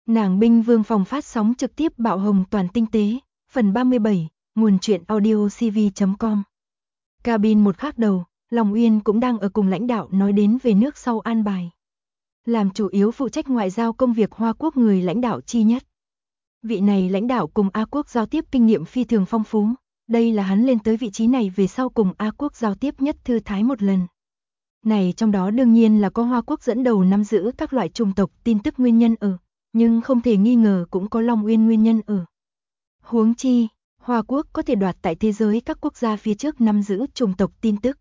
Nàng binh vương phòng phát sóng trực tiếp bạo hồng toàn tinh tế, phần 37, nguồn truyện audio cv.com. Cabin một khác đầu, Long Uyên cũng đang ở cùng lãnh đạo nói đến về nước sau an bài. Làm chủ yếu phụ trách ngoại giao công việc Hoa Quốc người lãnh đạo chi nhất. Vị này lãnh đạo cùng A Quốc giao tiếp kinh nghiệm phi thường phong phú, đây là hắn lên tới vị trí này về sau cùng A Quốc giao tiếp nhất thư thái một lần. Này trong đó đương nhiên là có Hoa Quốc dẫn đầu nắm giữ các loại chủng tộc tin tức nguyên nhân ở, nhưng không thể nghi ngờ cũng có Long Uyên nguyên nhân ở. Huống chi, Hoa Quốc có thể đoạt tại thế giới các quốc gia phía trước nắm giữ chủng tộc tin tức.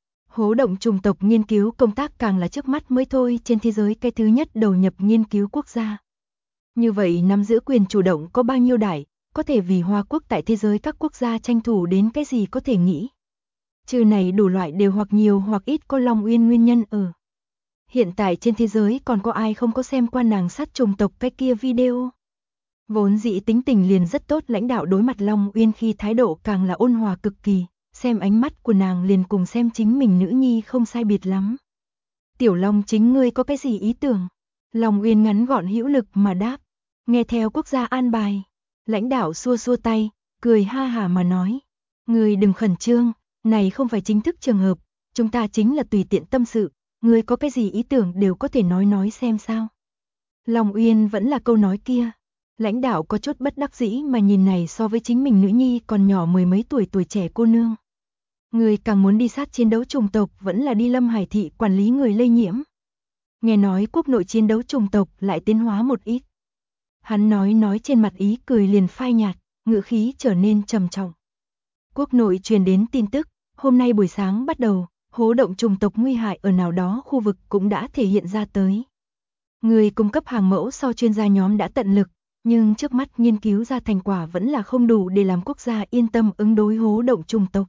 Hố động chủng tộc nghiên cứu công tác càng là trước mắt mới thôi trên thế giới cái thứ nhất đầu nhập nghiên cứu quốc gia. Như vậy nắm giữ quyền chủ động có bao nhiêu đại, có thể vì Hoa Quốc tại thế giới các quốc gia tranh thủ đến cái gì có thể nghĩ. Trừ này đủ loại đều hoặc nhiều hoặc ít có Long Uyên nguyên nhân ở. Hiện tại trên thế giới còn có ai không có xem qua nàng sát chủng tộc cái kia video. Vốn dĩ tính tình liền rất tốt, lãnh đạo đối mặt Long Uyên khi thái độ càng là ôn hòa cực kỳ, xem ánh mắt của nàng liền cùng xem chính mình nữ nhi không sai biệt lắm. Tiểu Long chính ngươi có cái gì ý tưởng? Long Uyên ngắn gọn hữu lực mà đáp, nghe theo quốc gia an bài. Lãnh đạo xua xua tay, cười ha hả mà nói, ngươi đừng khẩn trương, này không phải chính thức trường hợp, chúng ta chính là tùy tiện tâm sự, ngươi có cái gì ý tưởng đều có thể nói xem sao. Long Uyên vẫn là câu nói kia. Lãnh đạo có chút bất đắc dĩ mà nhìn này so với chính mình nữ nhi còn nhỏ mười mấy tuổi trẻ cô nương. Người càng muốn đi sát chiến đấu chủng tộc vẫn là đi Lâm Hải thị quản lý người lây nhiễm. Nghe nói quốc nội chiến đấu chủng tộc lại tiến hóa một ít. Hắn nói trên mặt ý cười liền phai nhạt, ngữ khí trở nên trầm trọng. Quốc nội truyền đến tin tức, hôm nay buổi sáng bắt đầu, hố động chủng tộc nguy hại ở nào đó khu vực cũng đã thể hiện ra tới. Người cung cấp hàng mẫu sau chuyên gia nhóm đã tận lực, nhưng trước mắt nghiên cứu ra thành quả vẫn là không đủ để làm quốc gia yên tâm ứng đối hố động chủng tộc.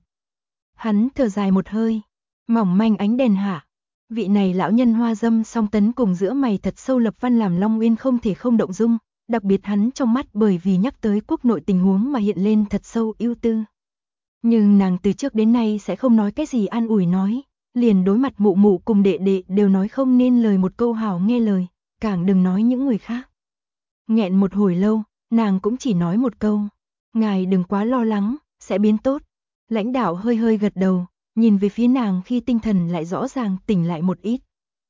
Hắn thở dài một hơi, mỏng manh ánh đèn hạ. Vị này lão nhân hoa dâm song tấn cùng giữa mày thật sâu lập văn làm Long Uyên không thể không động dung, đặc biệt hắn trong mắt bởi vì nhắc tới quốc nội tình huống mà hiện lên thật sâu ưu tư. Nhưng nàng từ trước đến nay sẽ không nói cái gì an ủi nói, liền đối mặt mụ mụ cùng đệ đệ đều nói không nên lời một câu hảo nghe lời, càng đừng nói những người khác. Nghẹn một hồi lâu, nàng cũng chỉ nói một câu, ngài đừng quá lo lắng, sẽ biến tốt. Lãnh đạo hơi gật đầu, nhìn về phía nàng khi tinh thần lại rõ ràng tỉnh lại một ít.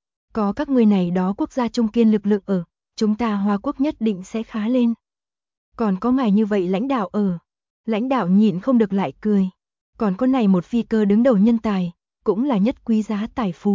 Có các người này đó quốc gia trung kiên lực lượng ở, chúng ta Hoa Quốc nhất định sẽ khá lên. Còn có ngài như vậy lãnh đạo ở. Lãnh đạo nhịn không được lại cười. Còn có này một phi cơ đứng đầu nhân tài, cũng là nhất quý giá tài phú.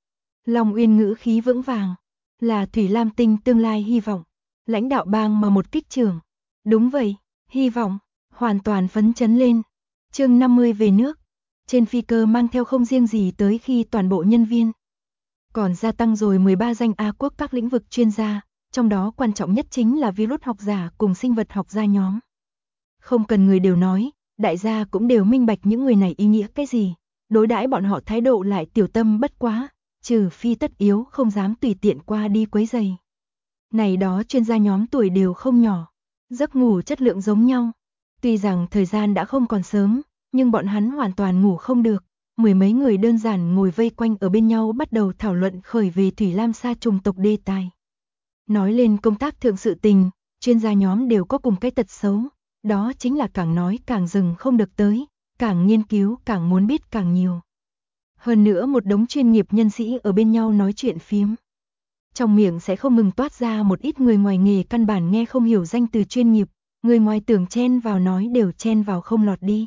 Long Uyên ngữ khí vững vàng, là Thủy Lam Tinh tương lai hy vọng. Lãnh đạo bang mà một kích trưởng. Đúng vậy, hy vọng, hoàn toàn phấn chấn lên. Chương 50 về nước. Trên phi cơ mang theo không riêng gì tới khi toàn bộ nhân viên. Còn gia tăng rồi 13 danh A Quốc các lĩnh vực chuyên gia, trong đó quan trọng nhất chính là virus học giả cùng sinh vật học gia nhóm. Không cần người đều nói, đại gia cũng đều minh bạch những người này ý nghĩa cái gì, đối đãi bọn họ thái độ lại tiểu tâm bất quá, trừ phi tất yếu không dám tùy tiện qua đi quấy rầy. Này đó chuyên gia nhóm tuổi đều không nhỏ, giấc ngủ chất lượng giống nhau. Tuy rằng thời gian đã không còn sớm, nhưng bọn hắn hoàn toàn ngủ không được. Mười mấy người đơn giản ngồi vây quanh ở bên nhau bắt đầu thảo luận khởi về Thủy Lam Sa chủng tộc đề tài. Nói lên công tác thượng sự tình, chuyên gia nhóm đều có cùng cái tật xấu, đó chính là càng nói càng dừng không được tới, càng nghiên cứu càng muốn biết càng nhiều. Hơn nữa một đống chuyên nghiệp nhân sĩ ở bên nhau nói chuyện phiếm. Trong miệng sẽ không ngừng toát ra một ít người ngoài nghề căn bản nghe không hiểu danh từ chuyên nghiệp, người ngoài tưởng chen vào nói đều chen vào không lọt đi.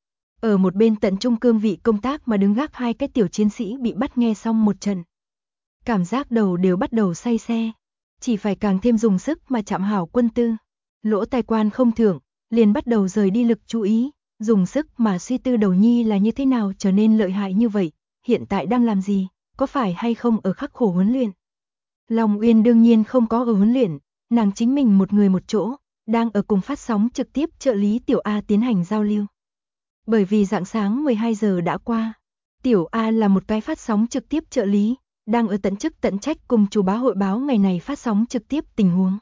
Ở một bên tận trung cương vị công tác mà đứng gác hai cái tiểu chiến sĩ bị bắt nghe xong một trận. Cảm giác đầu đều bắt đầu say xe, chỉ phải càng thêm dùng sức mà chạm hảo quân tư. Lỗ tai quan không thưởng, liền bắt đầu rời đi lực chú ý, dùng sức mà suy tư đầu nhi là như thế nào trở nên lợi hại như vậy, hiện tại đang làm gì, có phải hay không ở khắc khổ huấn luyện. Long Uyên đương nhiên không có ở huấn luyện, nàng chính mình một người một chỗ, đang ở cùng phát sóng trực tiếp trợ lý Tiểu A tiến hành giao lưu. Bởi vì rạng sáng 12 giờ đã qua, Tiểu A là một cái phát sóng trực tiếp trợ lý, đang ở tận chức tận trách cùng chủ bá hội báo ngày này phát sóng trực tiếp tình huống.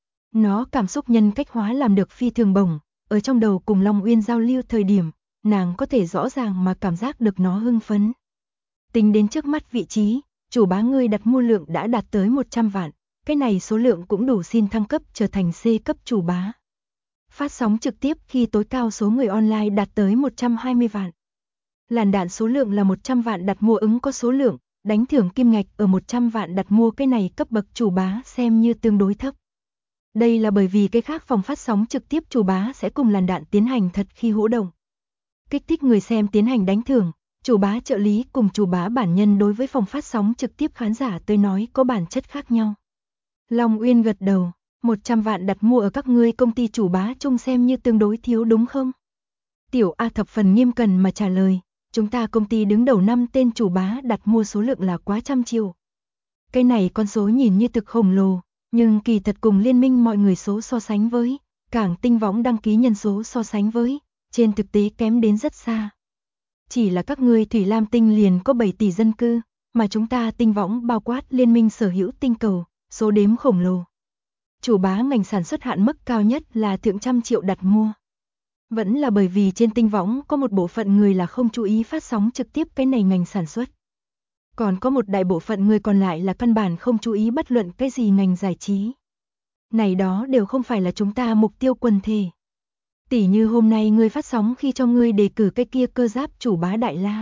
Nó cảm xúc nhân cách hóa làm được phi thường bổng, ở trong đầu cùng Long Uyên giao lưu thời điểm, nàng có thể rõ ràng mà cảm giác được nó hưng phấn. Tính đến trước mắt vị trí, chủ bá ngươi đặt mua lượng đã đạt tới 100 vạn, cái này số lượng cũng đủ xin thăng cấp trở thành C cấp chủ bá. Phát sóng trực tiếp khi tối cao số người online đạt tới 120 vạn. Làn đạn số lượng là 100 vạn đặt mua ứng có số lượng, đánh thưởng kim ngạch ở 100 vạn đặt mua cái này cấp bậc chủ bá xem như tương đối thấp. Đây là bởi vì cái khác phòng phát sóng trực tiếp chủ bá sẽ cùng làn đạn tiến hành thật khi hỗ động. Kích thích người xem tiến hành đánh thưởng, chủ bá trợ lý cùng chủ bá bản nhân đối với phòng phát sóng trực tiếp khán giả tới nói có bản chất khác nhau. Long Uyên gật đầu, 100 vạn đặt mua ở các ngươi công ty chủ bá chung xem như tương đối thiếu đúng không? Tiểu A thập phần nghiêm cẩn mà trả lời, chúng ta công ty đứng đầu năm tên chủ bá đặt mua số lượng là quá trăm triệu. Cái này con số nhìn như thực khổng lồ, nhưng kỳ thật cùng liên minh mọi người số so sánh với, cảng tinh võng đăng ký nhân số so sánh với, trên thực tế kém đến rất xa. Chỉ là các ngươi Thủy Lam Tinh liền có 7 tỷ dân cư, mà chúng ta tinh võng bao quát liên minh sở hữu tinh cầu, số đếm khổng lồ. Chủ bá ngành sản xuất hạn mức cao nhất là thượng trăm triệu đặt mua. Vẫn là bởi vì trên tinh võng có một bộ phận người là không chú ý phát sóng trực tiếp cái này ngành sản xuất. Còn có một đại bộ phận người còn lại là căn bản không chú ý bất luận cái gì ngành giải trí. Này đó đều không phải là chúng ta mục tiêu quần thể. Tỉ như hôm nay ngươi phát sóng khi cho ngươi đề cử cái kia cơ giáp chủ bá Đại La.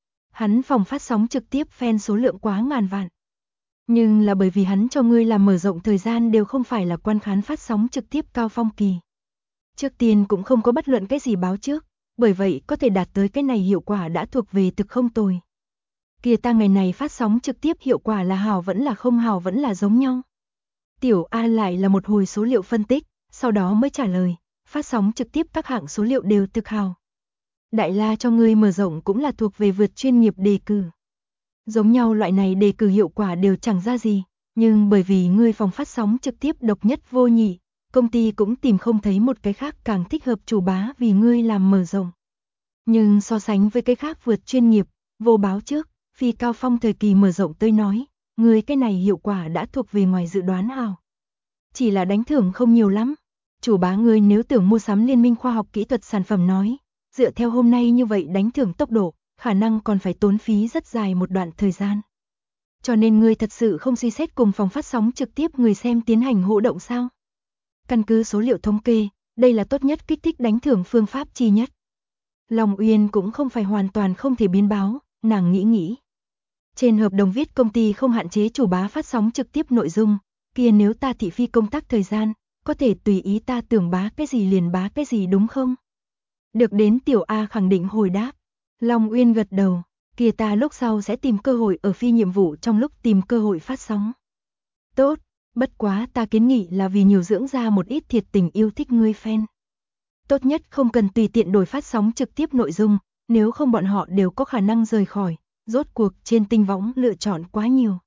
Hắn phòng phát sóng trực tiếp fan số lượng quá ngàn vạn. Nhưng là bởi vì hắn cho ngươi làm mở rộng thời gian đều không phải là quan khán phát sóng trực tiếp cao phong kỳ. Trước tiên cũng không có bất luận cái gì báo trước, bởi vậy có thể đạt tới cái này hiệu quả đã thuộc về thực không tồi. Kia ta ngày này phát sóng trực tiếp hiệu quả là hảo vẫn là không hảo vẫn là giống nhau. Tiểu A lại là một hồi số liệu phân tích, sau đó mới trả lời, phát sóng trực tiếp các hạng số liệu đều thực hảo. Đại La cho ngươi mở rộng cũng là thuộc về vượt chuyên nghiệp đề cử. Giống nhau loại này đề cử hiệu quả đều chẳng ra gì, nhưng bởi vì ngươi phòng phát sóng trực tiếp độc nhất vô nhị, công ty cũng tìm không thấy một cái khác càng thích hợp chủ bá vì ngươi làm mở rộng. Nhưng so sánh với cái khác vượt chuyên nghiệp, vô báo trước, phi cao phong thời kỳ mở rộng tôi nói, ngươi cái này hiệu quả đã thuộc về ngoài dự đoán hào. Chỉ là đánh thưởng không nhiều lắm. Chủ bá ngươi nếu tưởng mua sắm liên minh khoa học kỹ thuật sản phẩm nói, dựa theo hôm nay như vậy đánh thưởng tốc độ, khả năng còn phải tốn phí rất dài một đoạn thời gian. Cho nên ngươi thật sự không suy xét cùng phòng phát sóng trực tiếp người xem tiến hành hỗ động sao? Căn cứ số liệu thống kê, đây là tốt nhất kích thích đánh thưởng phương pháp chi nhất. Long Uyên cũng không phải hoàn toàn không thể biến báo, nàng nghĩ. Trên hợp đồng viết công ty không hạn chế chủ bá phát sóng trực tiếp nội dung, kia nếu ta thị phi công tác thời gian, có thể tùy ý ta tưởng bá cái gì liền bá cái gì đúng không? Được đến Tiểu A khẳng định hồi đáp. Long Uyên gật đầu, kia ta lúc sau sẽ tìm cơ hội ở phi nhiệm vụ trong lúc tìm cơ hội phát sóng. Tốt, bất quá ta kiến nghị là vì nhiều dưỡng ra một ít thiệt tình yêu thích ngươi fan. Tốt nhất không cần tùy tiện đổi phát sóng trực tiếp nội dung, nếu không bọn họ đều có khả năng rời khỏi, rốt cuộc trên tinh võng lựa chọn quá nhiều.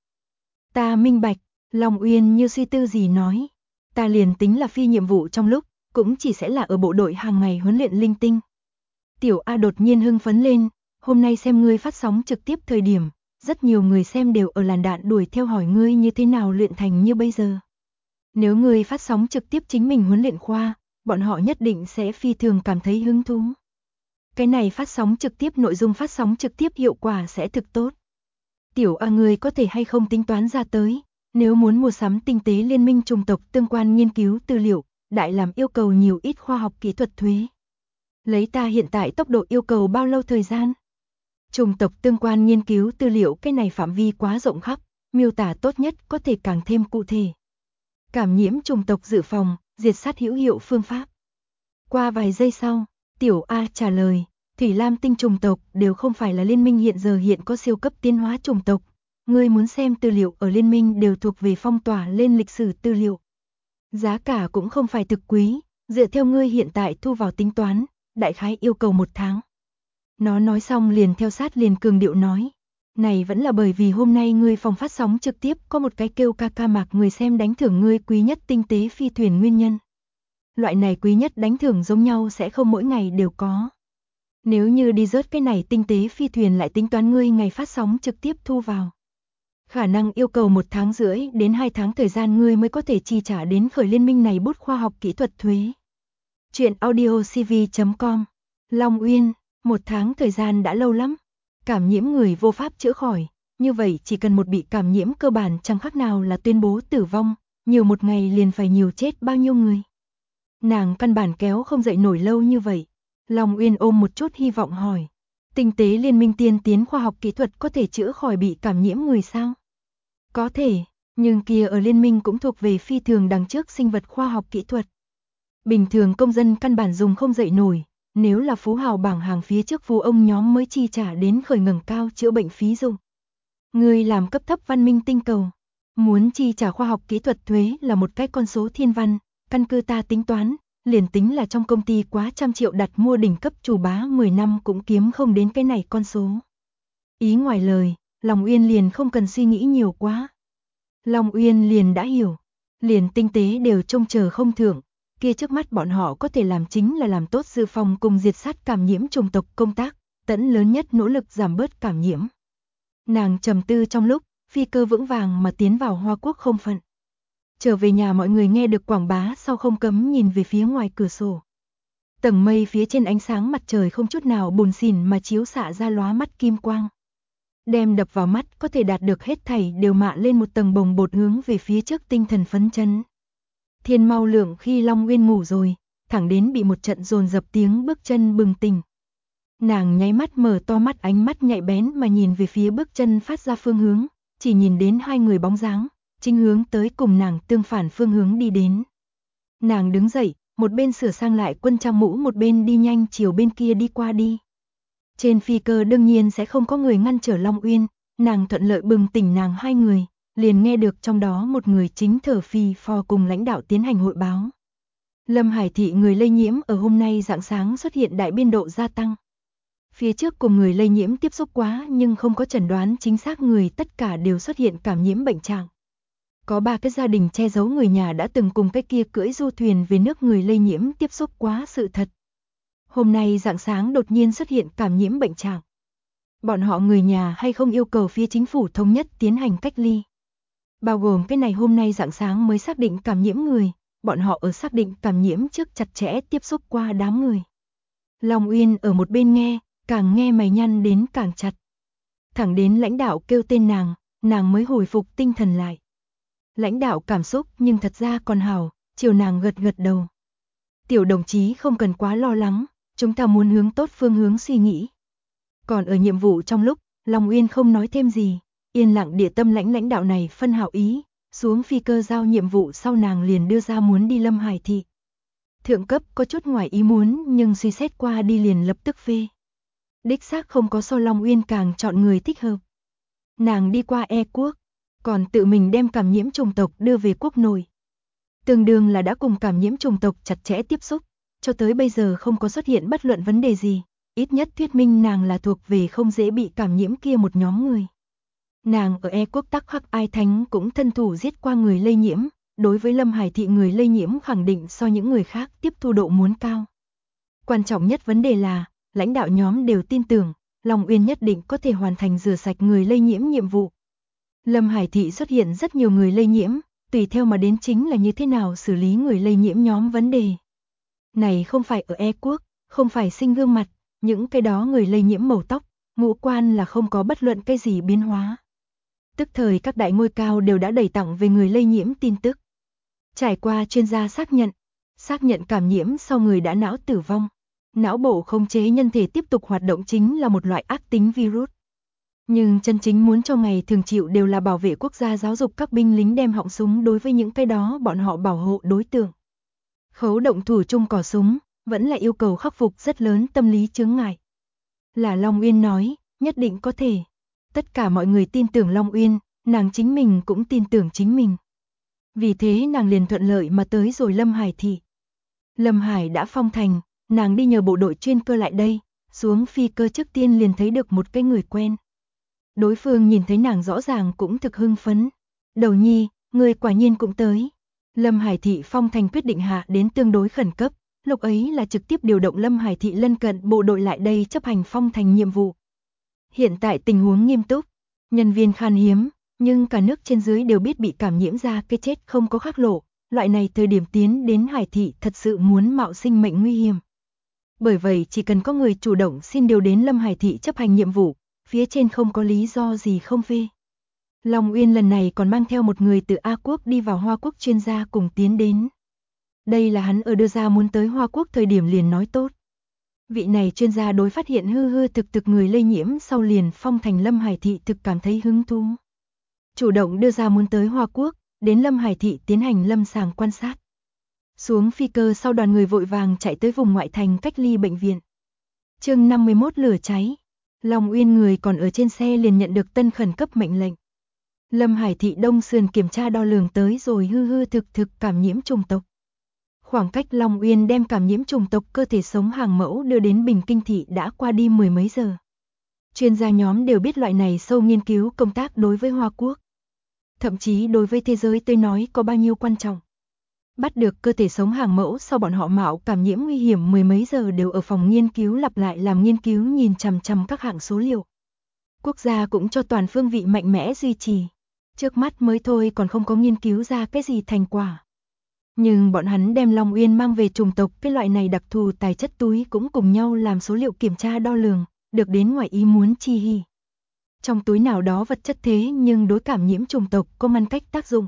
Ta minh bạch, Long Uyên như suy tư gì nói, ta liền tính là phi nhiệm vụ trong lúc, cũng chỉ sẽ là ở bộ đội hàng ngày huấn luyện linh tinh. Tiểu A đột nhiên hưng phấn lên, hôm nay xem ngươi phát sóng trực tiếp thời điểm, rất nhiều người xem đều ở làn đạn đuổi theo hỏi ngươi như thế nào luyện thành như bây giờ. Nếu ngươi phát sóng trực tiếp chính mình huấn luyện khoa, bọn họ nhất định sẽ phi thường cảm thấy hứng thú. Cái này phát sóng trực tiếp nội dung phát sóng trực tiếp hiệu quả sẽ thực tốt. Tiểu A ngươi có thể hay không tính toán ra tới, nếu muốn mua sắm tinh tế liên minh chủng tộc tương quan nghiên cứu tư liệu, đại làm yêu cầu nhiều ít khoa học kỹ thuật thuế. Lấy ta hiện tại tốc độ yêu cầu bao lâu thời gian? Chủng tộc tương quan nghiên cứu tư liệu cái này phạm vi quá rộng khắp, miêu tả tốt nhất có thể càng thêm cụ thể. Cảm nhiễm chủng tộc dự phòng, diệt sát hữu hiệu phương pháp. Qua vài giây sau, Tiểu A trả lời, Thủy Lam Tinh chủng tộc đều không phải là liên minh hiện giờ hiện có siêu cấp tiến hóa chủng tộc. Ngươi muốn xem tư liệu ở liên minh đều thuộc về phong tỏa lên lịch sử tư liệu. Giá cả cũng không phải thực quý, dựa theo ngươi hiện tại thu vào tính toán, đại khái yêu cầu 1 tháng. Nó nói xong liền theo sát liền cường điệu nói. Này vẫn là bởi vì hôm nay ngươi phòng phát sóng trực tiếp có một cái kêu ca ca mạc người xem đánh thưởng ngươi quý nhất tinh tế phi thuyền nguyên nhân. Loại này quý nhất đánh thưởng giống nhau sẽ không mỗi ngày đều có. Nếu như đi rớt cái này tinh tế phi thuyền lại tính toán ngươi ngày phát sóng trực tiếp thu vào. Khả năng yêu cầu 1 tháng rưỡi đến 2 tháng thời gian ngươi mới có thể chi trả đến khởi liên minh này bút khoa học kỹ thuật thuế. Chuyện audiocv.com Long Uyên, 1 tháng thời gian đã lâu lắm. Cảm nhiễm người vô pháp chữa khỏi, như vậy chỉ cần một bị cảm nhiễm cơ bản chẳng khác nào là tuyên bố tử vong, nhiều một ngày liền phải nhiều chết bao nhiêu người. Nàng căn bản kéo không dậy nổi lâu như vậy. Long Uyên ôm một chút hy vọng hỏi. Tinh tế liên minh tiên tiến khoa học kỹ thuật có thể chữa khỏi bị cảm nhiễm người sao? Có thể, nhưng kia ở liên minh cũng thuộc về phi thường đằng trước sinh vật khoa học kỹ thuật. Bình thường công dân căn bản dùng không dậy nổi, nếu là phú hào bảng hàng phía trước phú ông nhóm mới chi trả đến khởi ngẩng cao chữa bệnh phí dùng. Người làm cấp thấp văn minh tinh cầu, muốn chi trả khoa học kỹ thuật thuế là một cái con số thiên văn, căn cứ ta tính toán, liền tính là trong công ty quá trăm triệu đặt mua đỉnh cấp chủ bá 10 năm cũng kiếm không đến cái này con số. Ý ngoài lời, Long Uyên liền không cần suy nghĩ nhiều quá. Long Uyên liền đã hiểu, liền tinh tế đều trông chờ không thưởng, kia trước mắt bọn họ có thể làm chính là làm tốt dự phòng cùng diệt sát cảm nhiễm chủng tộc công tác, tận lớn nhất nỗ lực giảm bớt cảm nhiễm. Nàng trầm tư trong lúc, phi cơ vững vàng mà tiến vào Hoa Quốc không phận. Trở về nhà mọi người nghe được quảng bá sau không cấm nhìn về phía ngoài cửa sổ. Tầng mây phía trên ánh sáng mặt trời không chút nào bùn xỉn mà chiếu xạ ra lóa mắt kim quang. Đem đập vào mắt có thể đạt được hết thảy đều mạ lên một tầng bồng bột hướng về phía trước tinh thần phấn chấn. Thiên mau lượng khi Long Uyên ngủ rồi, thẳng đến bị một trận dồn dập tiếng bước chân bừng tỉnh. Nàng nháy mắt mở to mắt, ánh mắt nhạy bén mà nhìn về phía bước chân phát ra phương hướng, chỉ nhìn đến hai người bóng dáng, chính hướng tới cùng nàng tương phản phương hướng đi đến. Nàng đứng dậy, một bên sửa sang lại quân trang mũ một bên đi nhanh chiều bên kia đi qua đi. Trên phi cơ đương nhiên sẽ không có người ngăn trở Long Uyên, nàng thuận lợi bừng tỉnh nàng hai người, liền nghe được trong đó một người chính thở phì phò cùng lãnh đạo tiến hành hội báo. Lâm Hải thị người lây nhiễm ở hôm nay rạng sáng xuất hiện đại biên độ gia tăng. Phía trước cùng người lây nhiễm tiếp xúc quá nhưng không có chẩn đoán chính xác người, tất cả đều xuất hiện cảm nhiễm bệnh trạng. Có 3 cái gia đình che giấu người nhà đã từng cùng cái kia cưỡi du thuyền về nước người lây nhiễm tiếp xúc quá sự thật. Hôm nay rạng sáng đột nhiên xuất hiện cảm nhiễm bệnh trạng. Bọn họ người nhà hay không yêu cầu phía chính phủ thống nhất tiến hành cách ly. Bao gồm cái này hôm nay rạng sáng mới xác định cảm nhiễm người, bọn họ ở xác định cảm nhiễm trước chặt chẽ tiếp xúc qua đám người. Long Uyên ở một bên nghe, càng nghe mày nhăn đến càng chặt. Thẳng đến lãnh đạo kêu tên nàng mới hồi phục tinh thần lại. Lãnh đạo cảm xúc nhưng thật ra còn hảo, chiều nàng gật gật đầu. Tiểu đồng chí không cần quá lo lắng, chúng ta muốn hướng tốt phương hướng suy nghĩ. Còn ở nhiệm vụ trong lúc, Long Uyên không nói thêm gì, yên lặng địa tâm lãnh đạo này phân hảo ý, xuống phi cơ giao nhiệm vụ sau nàng liền đưa ra muốn đi Lâm Hải thị. Thượng cấp có chút ngoài ý muốn nhưng suy xét qua đi liền lập tức phê. Đích xác không có so Long Uyên càng chọn người thích hợp. Nàng đi qua E quốc, còn tự mình đem cảm nhiễm chủng tộc đưa về quốc nội. Tương đương là đã cùng cảm nhiễm chủng tộc chặt chẽ tiếp xúc, cho tới bây giờ không có xuất hiện bất luận vấn đề gì, ít nhất thuyết minh nàng là thuộc về không dễ bị cảm nhiễm kia một nhóm người. Nàng ở E quốc Tắc Khắc Ai Thánh cũng thân thủ giết qua người lây nhiễm, đối với Lâm Hải thị người lây nhiễm khẳng định so những người khác tiếp thu độ muốn cao. Quan trọng nhất vấn đề là, lãnh đạo nhóm đều tin tưởng, Long Uyên nhất định có thể hoàn thành rửa sạch người lây nhiễm nhiệm vụ. Lâm Hải thị xuất hiện rất nhiều người lây nhiễm, tùy theo mà đến chính là như thế nào xử lý người lây nhiễm nhóm vấn đề. Này không phải ở E quốc, không phải sinh gương mặt, những cái đó người lây nhiễm màu tóc, ngũ quan là không có bất luận cái gì biến hóa. Tức thời các đại ngôi cao đều đã đẩy tặng về người lây nhiễm tin tức. Trải qua chuyên gia xác nhận cảm nhiễm sau người đã não tử vong. Não bộ khống chế nhân thể tiếp tục hoạt động chính là một loại ác tính virus. Nhưng chân chính muốn cho ngày thường chịu đều là bảo vệ quốc gia, giáo dục các binh lính đem họng súng đối với những cái đó bọn họ bảo hộ đối tượng. Khấu động thủ chung cò súng, vẫn là yêu cầu khắc phục rất lớn tâm lý chướng ngại. Là Long Uyên nói, nhất định có thể. Tất cả mọi người tin tưởng Long Uyên, nàng chính mình cũng tin tưởng chính mình. Vì thế nàng liền thuận lợi mà tới rồi Lâm Hải thị. Lâm Hải đã phong thành, nàng đi nhờ bộ đội chuyên cơ lại đây, xuống phi cơ trước tiên liền thấy được một cái người quen. Đối phương nhìn thấy nàng rõ ràng cũng thực hưng phấn. Đầu nhi, người quả nhiên cũng tới. Lâm Hải thị phong thành quyết định hạ đến tương đối khẩn cấp, lúc ấy là trực tiếp điều động Lâm Hải thị lân cận bộ đội lại đây chấp hành phong thành nhiệm vụ. Hiện tại tình huống nghiêm túc, nhân viên khan hiếm, nhưng cả nước trên dưới đều biết bị cảm nhiễm ra cái chết không có khác lộ, loại này thời điểm tiến đến Hải thị thật sự muốn mạo sinh mệnh nguy hiểm. Bởi vậy chỉ cần có người chủ động xin điều đến Lâm Hải thị chấp hành nhiệm vụ, phía trên không có lý do gì không phê. Long Uyên lần này còn mang theo một người từ A Quốc đi vào Hoa Quốc chuyên gia cùng tiến đến. Đây là hắn ở đưa ra muốn tới Hoa Quốc thời điểm liền nói tốt. Vị này chuyên gia đối phát hiện hư hư thực thực người lây nhiễm sau liền phong thành Lâm Hải Thị thực cảm thấy hứng thú. Chủ động đưa ra muốn tới Hoa Quốc, đến Lâm Hải Thị tiến hành lâm sàng quan sát. Xuống phi cơ sau đoàn người vội vàng chạy tới vùng ngoại thành cách ly bệnh viện. Chương 51 lửa cháy. Long Uyên người còn ở trên xe liền nhận được tân khẩn cấp mệnh lệnh. Lâm Hải Thị Đông sườn kiểm tra đo lường tới rồi hư hư thực thực cảm nhiễm trùng tộc. Khoảng cách Long Uyên đem cảm nhiễm trùng tộc cơ thể sống hàng mẫu đưa đến Bình Kinh Thị đã qua đi mười mấy giờ. Chuyên gia nhóm đều biết loại này sâu nghiên cứu công tác đối với Hoa Quốc. Thậm chí đối với thế giới tôi nói có bao nhiêu quan trọng. Bắt được cơ thể sống hàng mẫu sau bọn họ mạo cảm nhiễm nguy hiểm mười mấy giờ đều ở phòng nghiên cứu lặp lại làm nghiên cứu nhìn chằm chằm các hạng số liệu. Quốc gia cũng cho toàn phương vị mạnh mẽ duy trì. Trước mắt mới thôi còn không có nghiên cứu ra cái gì thành quả. Nhưng bọn hắn đem Long Uyên mang về chủng tộc cái loại này đặc thù tài chất túi cũng cùng nhau làm số liệu kiểm tra đo lường, được đến ngoài ý muốn chi hỉ. Trong túi nào đó vật chất thế nhưng đối cảm nhiễm chủng tộc có ngăn cách tác dụng.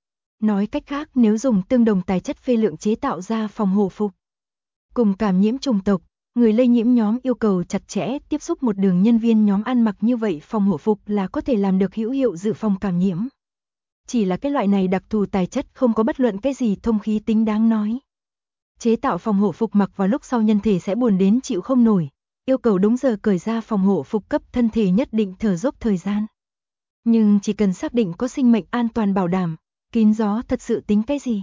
Nói cách khác nếu dùng tương đồng tài chất phê lượng chế tạo ra phòng hộ phục. Cùng cảm nhiễm chủng tộc, người lây nhiễm nhóm yêu cầu chặt chẽ tiếp xúc một đường nhân viên nhóm ăn mặc như vậy phòng hộ phục là có thể làm được hữu hiệu dự phòng cảm nhiễm. Chỉ là cái loại này đặc thù tài chất không có bất luận cái gì thông khí tính đáng nói. Chế tạo phòng hộ phục mặc vào lúc sau nhân thể sẽ buồn đến chịu không nổi, yêu cầu đúng giờ cởi ra phòng hộ phục cấp thân thể nhất định thở dốc thời gian. Nhưng chỉ cần xác định có sinh mệnh an toàn bảo đảm, kín gió thật sự tính cái gì?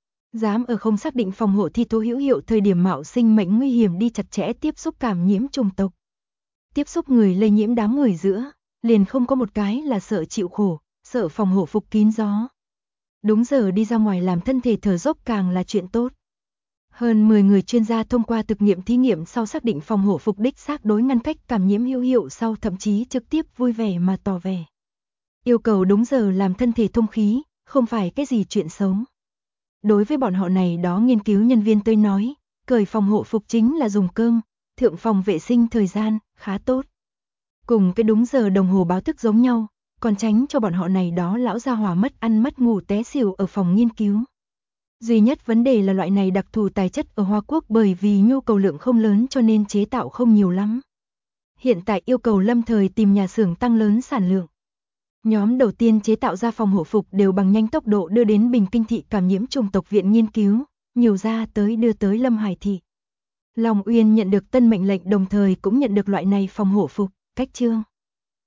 Dám ở không xác định phòng hộ thi thố hữu hiệu thời điểm mạo sinh mệnh nguy hiểm đi chặt chẽ tiếp xúc cảm nhiễm chủng tộc. Tiếp xúc người lây nhiễm đám người giữa, liền không có một cái là sợ chịu khổ, sợ phòng hộ phục kín gió. Đúng giờ đi ra ngoài làm thân thể thở dốc càng là chuyện tốt. Hơn 10 người chuyên gia thông qua thực nghiệm thí nghiệm sau xác định phòng hộ phục đích xác đối ngăn cách cảm nhiễm hữu hiệu sau thậm chí trực tiếp vui vẻ mà tỏ vẻ. Yêu cầu đúng giờ làm thân thể thông khí, không phải cái gì chuyện xấu. Đối với bọn họ này đó nghiên cứu nhân viên tôi nói, cởi phòng hộ phục chính là dùng cơm, thượng phòng vệ sinh thời gian, khá tốt. Cùng cái đúng giờ đồng hồ báo thức giống nhau, còn tránh cho bọn họ này đó lão gia hỏa mất ăn mất ngủ té xỉu ở phòng nghiên cứu. Duy nhất vấn đề là loại này đặc thù tài chất ở Hoa Quốc bởi vì nhu cầu lượng không lớn cho nên chế tạo không nhiều lắm. Hiện tại yêu cầu lâm thời tìm nhà xưởng tăng lớn sản lượng. Nhóm đầu tiên chế tạo ra phòng hộ phục đều bằng nhanh tốc độ đưa đến Bình Kinh Thị cảm nhiễm chủng tộc viện nghiên cứu, nhiều ra tới đưa tới Lâm Hải Thị. Long Uyên nhận được tân mệnh lệnh đồng thời cũng nhận được loại này phòng hộ phục, cách chương.